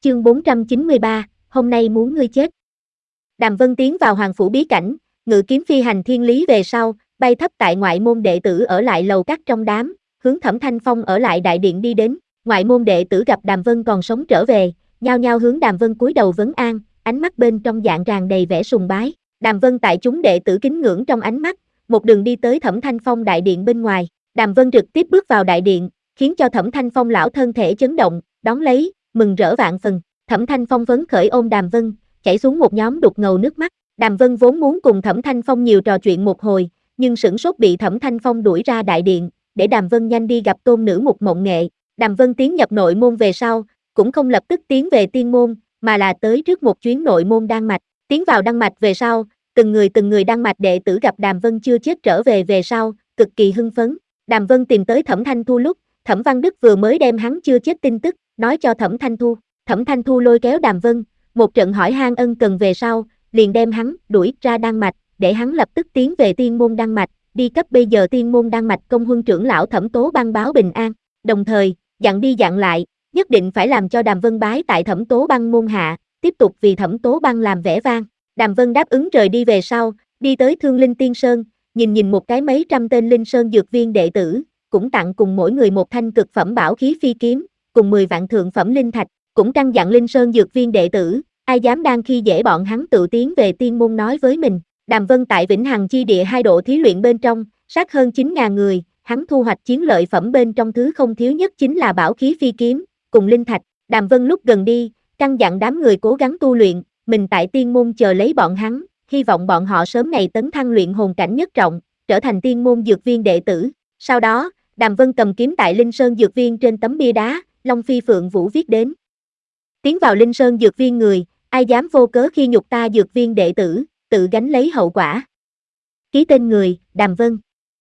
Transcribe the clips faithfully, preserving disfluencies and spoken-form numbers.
Chương bốn trăm chín mươi ba, hôm nay muốn ngươi chết. Đàm Vân tiến vào Hoàng phủ bí cảnh, ngự kiếm phi hành thiên lý về sau, bay thấp tại ngoại môn đệ tử ở lại lầu các trong đám, hướng Thẩm Thanh Phong ở lại đại điện đi đến. Ngoại môn đệ tử gặp Đàm Vân còn sống trở về, nhao nhao hướng Đàm Vân cúi đầu vấn an, ánh mắt bên trong dạng tràn đầy vẻ sùng bái. Đàm Vân tại chúng đệ tử kính ngưỡng trong ánh mắt, một đường đi tới Thẩm Thanh Phong đại điện bên ngoài. Đàm Vân trực tiếp bước vào đại điện, khiến cho Thẩm Thanh Phong lão thân thể chấn động, đón lấy, mừng rỡ vạn phần. Thẩm Thanh Phong phấn khởi ôm Đàm Vân, chảy xuống một nhóm đục ngầu nước mắt. Đàm Vân vốn muốn cùng Thẩm Thanh Phong nhiều trò chuyện một hồi, nhưng sửng sốt bị Thẩm Thanh Phong đuổi ra đại điện, để Đàm Vân nhanh đi gặp tôn nữ Mục Mộng Nghệ. Đàm Vân tiến nhập nội môn về sau, cũng không lập tức tiến về tiên môn, mà là tới trước một chuyến nội môn đan mạch. Tiến vào đan mạch về sau, từng người từng người đan mạch đệ tử gặp Đàm Vân chưa chết trở về về sau, cực kỳ hưng phấn. Đàm Vân tìm tới Thẩm Thanh Thu lúc, Thẩm Văn Đức vừa mới đem hắn chưa chết tin tức, nói cho Thẩm Thanh Thu. Thẩm Thanh Thu lôi kéo Đàm Vân, một trận hỏi han ân cần về sau, liền đem hắn đuổi ra đan mạch, để hắn lập tức tiến về tiên môn đan mạch, đi cấp bây giờ tiên môn đan mạch công huân trưởng lão Thẩm Tố Băng báo bình an. Đồng thời, dặn đi dặn lại, nhất định phải làm cho Đàm Vân bái tại Thẩm Tố Băng môn hạ, tiếp tục vì Thẩm Tố Băng làm vẻ vang. Đàm Vân đáp ứng rời đi về sau, đi tới Thương Linh Tiên Sơn, nhìn nhìn một cái mấy trăm tên Linh Sơn dược viên đệ tử, cũng tặng cùng mỗi người một thanh cực phẩm bảo khí phi kiếm, cùng mười vạn thượng phẩm linh thạch, cũng căn dặn Linh Sơn dược viên đệ tử, ai dám đang khi dễ bọn hắn tự tiến về tiên môn nói với mình. Đàm Vân tại Vĩnh Hằng chi địa hai độ thí luyện bên trong, sát hơn chín nghìn người, hắn thu hoạch chiến lợi phẩm bên trong thứ không thiếu nhất chính là bảo khí phi kiếm, cùng linh thạch. Đàm Vân lúc gần đi, căn dặn đám người cố gắng tu luyện, mình tại tiên môn chờ lấy bọn hắn, hy vọng bọn họ sớm ngày tấn thăng luyện hồn cảnh nhất trọng, trở thành tiên môn dược viên đệ tử. Sau đó, Đàm Vân cầm kiếm tại Linh Sơn dược viên trên tấm bia đá, Long Phi Phượng Vũ viết đến. Tiến vào Linh Sơn dược viên người, ai dám vô cớ khi nhục ta dược viên đệ tử, tự gánh lấy hậu quả. Ký tên người, Đàm Vân.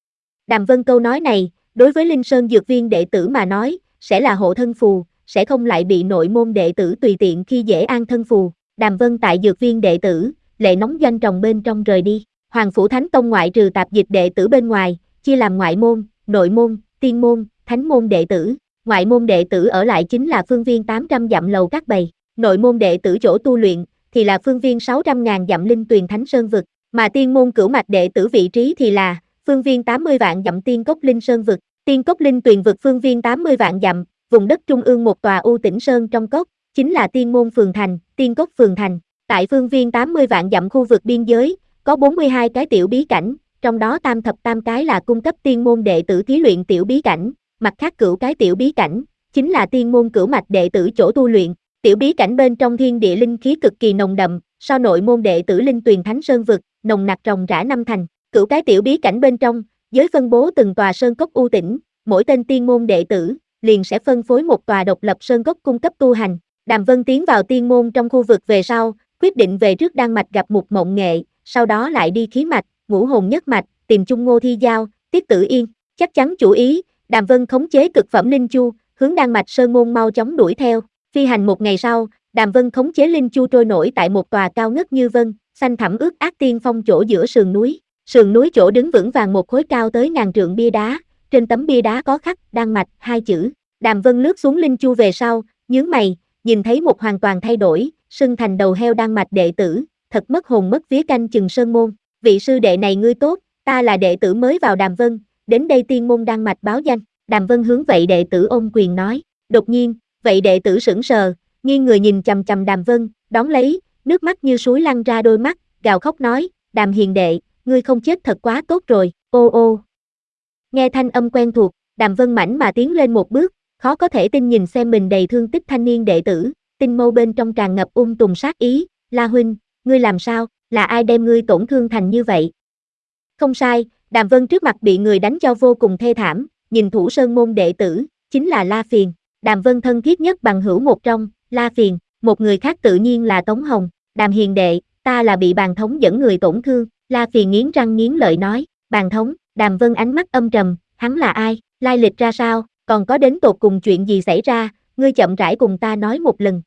Đàm Vân câu nói này, đối với Linh Sơn dược viên đệ tử mà nói, sẽ là hộ thân phù, sẽ không lại bị nội môn đệ tử tùy tiện khi dễ an thân phù. Đàm Vân tại dược viên đệ tử, lệ nóng doanh tròng bên trong rời đi. Hoàng phủ Thánh Tông ngoại trừ tạp dịch đệ tử bên ngoài, chia làm ngoại môn, nội môn, tiên môn, thánh môn đệ tử. Ngoại môn đệ tử ở lại chính là phương viên tám trăm dặm lầu các bầy. Nội môn đệ tử chỗ tu luyện thì là phương viên sáu trăm ngàn dặm linh tuyền thánh sơn vực, mà tiên môn cửu mạch đệ tử vị trí thì là phương viên tám mươi vạn dặm tiên cốc linh sơn vực. Tiên cốc linh tuyền vực phương viên tám mươi vạn dặm, vùng đất trung ương một tòa u tĩnh sơn trong cốc, chính là tiên môn phường thành, tiên cốc phường thành. Tại phương viên tám mươi vạn dặm khu vực biên giới, có bốn mươi hai cái tiểu bí cảnh, trong đó tam thập tam cái là cung cấp tiên môn đệ tử thí luyện tiểu bí cảnh, mặt khác cửu cái tiểu bí cảnh, chính là tiên môn cửu mạch đệ tử chỗ tu luyện. Tiểu bí cảnh bên trong thiên địa linh khí cực kỳ nồng đậm, so nội môn đệ tử linh tuyền thánh sơn vực, nồng nặc ròng rã năm thành. Cửu cái tiểu bí cảnh bên trong, giới phân bố từng tòa sơn cốc u tĩnh, mỗi tên tiên môn đệ tử liền sẽ phân phối một tòa độc lập sơn cốc cung cấp tu hành. Đàm Vân tiến vào tiên môn trong khu vực về sau, quyết định về trước đan mạch gặp Mục Mộng Nghệ, sau đó lại đi khí mạch, ngũ hồn nhất mạch, tìm chung Ngô Thi Giao, Tiết Tử Yên. Chắc chắn chủ ý, Đàm Vân khống chế cực phẩm linh chu, hướng đan mạch sơn môn mau chóng đuổi theo. Phi hành một ngày sau, Đàm Vân khống chế linh chu trôi nổi tại một tòa cao ngất như vân, xanh thẳm ướt át tiên phong chỗ giữa sườn núi. Sườn núi chỗ đứng vững vàng một khối cao tới ngàn trượng bia đá, trên tấm bia đá có khắc đan mạch hai chữ. Đàm Vân lướt xuống linh chu về sau, nhướng mày, nhìn thấy một hoàn toàn thay đổi, xưng thành đầu heo đan mạch đệ tử, thật mất hồn mất vía canh chừng sơn môn. Vị sư đệ này ngươi tốt, ta là đệ tử mới vào Đàm Vân, đến đây tiên môn đan mạch báo danh. Đàm Vân hướng vậy đệ tử ôm quyền nói. Đột nhiên, vậy đệ tử sững sờ, nghiêng người nhìn chằm chằm Đàm Vân, đón lấy, nước mắt như suối lăn ra đôi mắt, gào khóc nói, Đàm hiền đệ, ngươi không chết thật quá tốt rồi, ô ô. Nghe thanh âm quen thuộc, Đàm Vân mảnh mà tiến lên một bước, khó có thể tin nhìn xem mình đầy thương tích thanh niên đệ tử, tinh mâu bên trong tràn ngập ung tùng sát ý, La huynh, ngươi làm sao, là ai đem ngươi tổn thương thành như vậy? Không sai, Đàm Vân trước mặt bị người đánh cho vô cùng thê thảm, nhìn thủ sơn môn đệ tử, chính là La Phiền. Đàm Vân thân thiết nhất bằng hữu một trong, La Phiền, một người khác tự nhiên là Tống Hồng. Đàm hiền đệ, ta là bị bàn thống dẫn người tổn thương. La Phiền nghiến răng nghiến lợi nói, bàn thống. Đàm Vân ánh mắt âm trầm, hắn là ai, lai lịch ra sao, còn có đến tột cùng chuyện gì xảy ra, ngươi chậm rãi cùng ta nói một lần.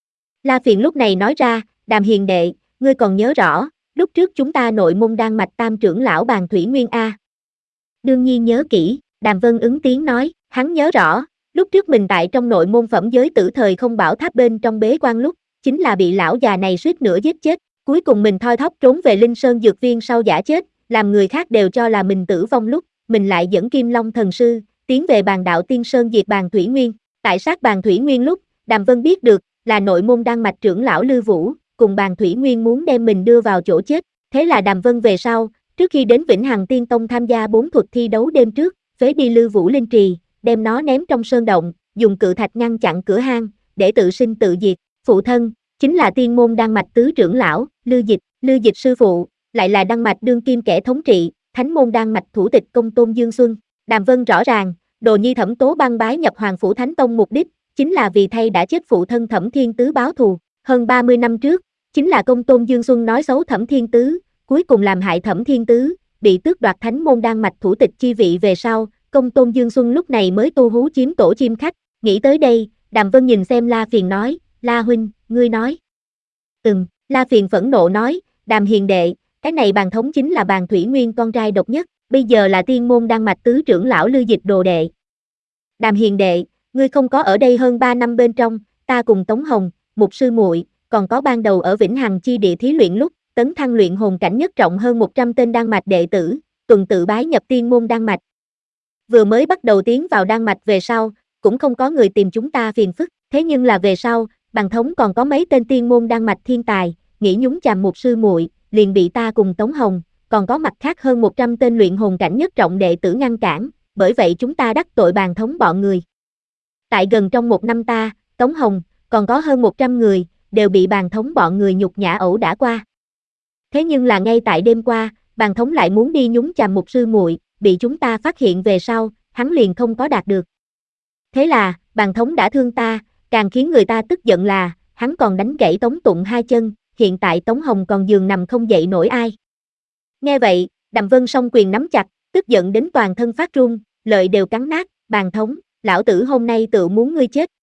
La Phiền lúc này nói ra, Đàm hiền đệ, ngươi còn nhớ rõ, lúc trước chúng ta nội môn đan mạch tam trưởng lão Bàn Thủy Nguyên A. Đương nhiên nhớ kỹ, Đàm Vân ứng tiếng nói, hắn nhớ rõ, Lúc trước mình tại trong nội môn phẩm giới tử thời không bảo tháp bên trong bế quan lúc, chính là bị lão già này suýt nữa giết chết, cuối cùng mình thoi thóp trốn về Linh Sơn dược viên sau giả chết, làm người khác đều cho là mình tử vong lúc, mình lại dẫn Kim Long thần sư, tiến về bàn đạo Tiên Sơn diệt bàn Thủy Nguyên, tại sát bàn Thủy Nguyên lúc, Đàm Vân biết được, là nội môn đan mạch trưởng lão Lư Vũ, cùng bàn Thủy Nguyên muốn đem mình đưa vào chỗ chết, thế là Đàm Vân về sau, trước khi đến Vĩnh Hằng Tiên Tông tham gia bốn thuật thi đấu đêm trước, phế đi Lư Vũ linh trì, đem nó ném trong sơn động, dùng cự thạch ngăn chặn cửa hang, để tự sinh tự diệt, phụ thân, chính là tiên môn đan mạch tứ trưởng lão, Lư Dịch, Lư Dịch sư phụ, lại là đan mạch đương kim kẻ thống trị, thánh môn đan mạch thủ tịch Công Tôn Dương Xuân, Đàm Vân rõ ràng, Đồ Nhi Thẩm Tố Băng bái nhập Hoàng Phủ Thánh Tông mục đích, chính là vì thay đã chết phụ thân Thẩm Thiên Tứ báo thù, hơn ba mươi năm trước, chính là Công Tôn Dương Xuân nói xấu Thẩm Thiên Tứ, cuối cùng làm hại Thẩm Thiên Tứ, bị tước đoạt thánh môn đan mạch thủ tịch chi vị về sau, Công Tôn Dương Xuân lúc này mới tu hú chiếm tổ chim khách, nghĩ tới đây, Đàm Vân nhìn xem La Phiền nói, La huynh, ngươi nói. Ừm, La Phiền phẫn nộ nói, Đàm hiền đệ, cái này bàn thống chính là bàn Thủy Nguyên con trai độc nhất, bây giờ là tiên môn đan mạch tứ trưởng lão Lư Dịch đồ đệ. Đàm hiền đệ, ngươi không có ở đây hơn ba năm bên trong, ta cùng Tống Hồng, một sư muội, còn có ban đầu ở Vĩnh Hằng chi địa thí luyện lúc, tấn thăng luyện hồn cảnh nhất trọng hơn một trăm tên đan mạch đệ tử, tuần tự bái nhập tiên môn đan mạch. Vừa mới bắt đầu tiến vào đan mạch về sau, cũng không có người tìm chúng ta phiền phức, thế nhưng là về sau, bằng thống còn có mấy tên tiên môn đan mạch thiên tài, nghĩ nhúng chàm một sư muội, liền bị ta cùng Tống Hồng, còn có mặt khác hơn một trăm tên luyện hồn cảnh nhất trọng đệ tử ngăn cản, bởi vậy chúng ta đắc tội bàn thống bọn người. Tại gần trong một năm ta, Tống Hồng, còn có hơn một trăm người, đều bị bàn thống bọn người nhục nhã ẩu đả qua. Thế nhưng là ngay tại đêm qua, bàn thống lại muốn đi nhúng chàm một sư muội, bị chúng ta phát hiện về sau, hắn liền không có đạt được. Thế là, bàn thống đã thương ta, càng khiến người ta tức giận là, hắn còn đánh gãy Tống Tụng hai chân, hiện tại Tống Hồng còn giường nằm không dậy nổi ai. Nghe vậy, Đàm Vân song quyền nắm chặt, tức giận đến toàn thân phát run, lợi đều cắn nát, bàn thống, lão tử hôm nay tự muốn ngươi chết,